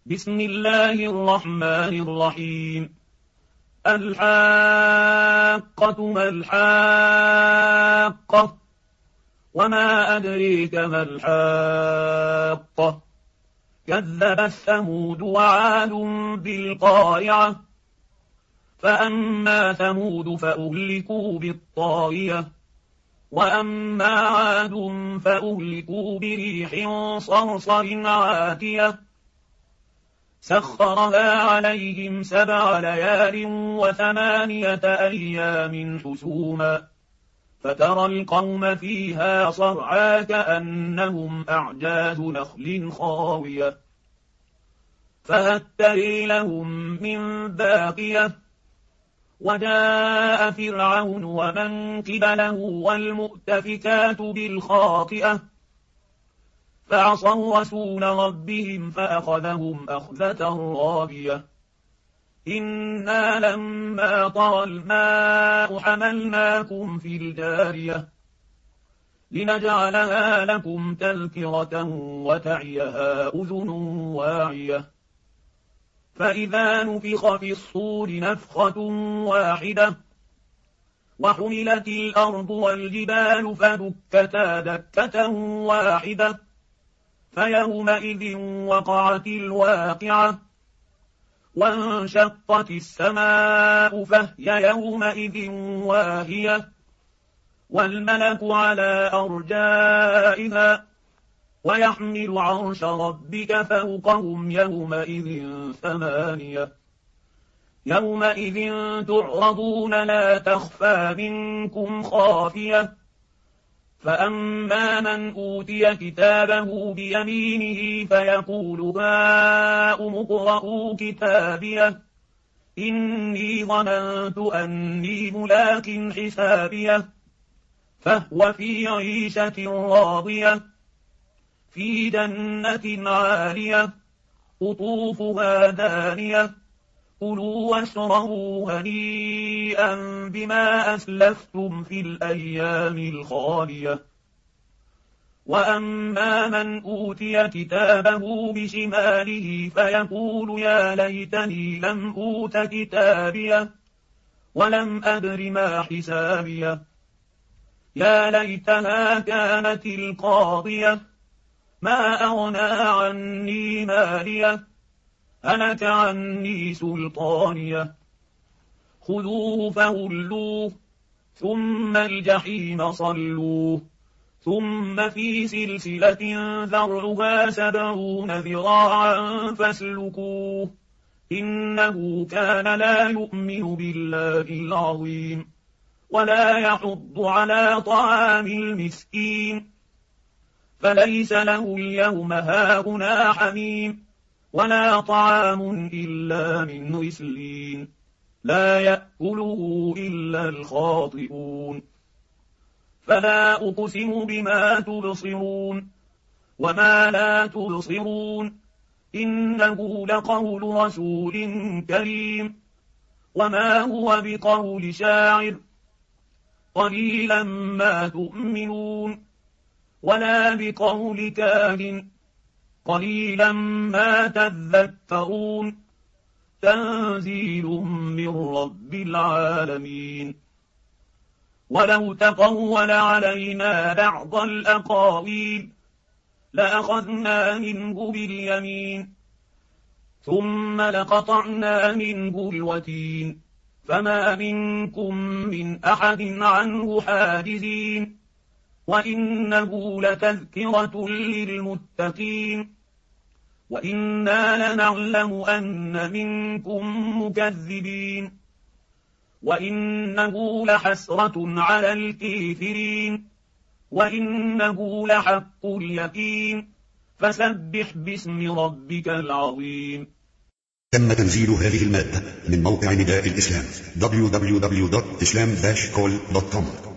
بسم الله الرحمن الرحيم. الحاقة ما الحاقة وما أدريك ما الحاقة كذبت ثمود وعاد بالقارعة فأما ثمود فأهلكوا بالطاغية وأما عاد فأهلكوا بريح صرصر عاتية سخرها عليهم 7 ليال و8 أيام حسوما فترى القوم فيها صرعى كأنهم أعجاز نخل خاوية فهل ترى لهم من باقية وجاء فرعون ومن قبله والمؤتفكات بالخاطئة فعصوا رسول ربهم فأخذهم أخذة رابية إنا لما طغى الماء حملناكم في الجارية لنجعلها لكم تذكرة وتعيها أذن واعية فإذا نفخ في الصور نفخة واحدة وحملت الأرض والجبال فدكتا دكة واحدة فيومئذ وقعت الواقعة وانشقت السماء فهي يومئذ واهية والملك على أرجائها ويحمل عرش ربك فوقهم يومئذ 8 يومئذ تعرضون لا تخفى منكم خافية فأما من أوتي كتابه بيمينه فيقول هاؤم اقرءوا كتابيه إني ظننت أني ملاق حسابيه فهو في عيشة راضية في جنة عالية قطوفها دانية كلوا واشربوا هنيئا بما أسلفتم في الأيام الخالية وأما من أوتي كتابه بشماله فيقول يا ليتني لم أوت كتابيه ولم أدر ما حسابيه يا ليتها كانت القاضية ما أغنى عني ماليه هلك عني سلطانيه خذوه فغلوه ثم الجحيم صلوه ثم في سلسلة ذرعها 70 ذراعا فاسلكوه إنه كان لا يؤمن بالله العظيم ولا يحض على طعام المسكين فليس له اليوم هاهنا حميم ولا طعام إلا من غسلين لا يأكله إلا الخاطئون فلا أقسم بما تبصرون وما لا تبصرون إنه لقول رسول كريم وما هو بقول شاعر قليلا ما تؤمنون ولا بقول كاهن قليلا ما تذكرون تنزيل من رب العالمين ولو تقول علينا بعض الأقاويل لأخذنا منه باليمين ثم لقطعنا منه الوتين فما منكم من أحد عنه حاجزين وإنه لتذكرة للمتقين وإنا لنعلم أن منكم مكذبين وإنه لحسرة على الكافرين وإنه لحق اليقين فسبح باسم ربك العظيم. تم تنزيل هذه المادة من موقع نداء الإسلام www.islam-call.com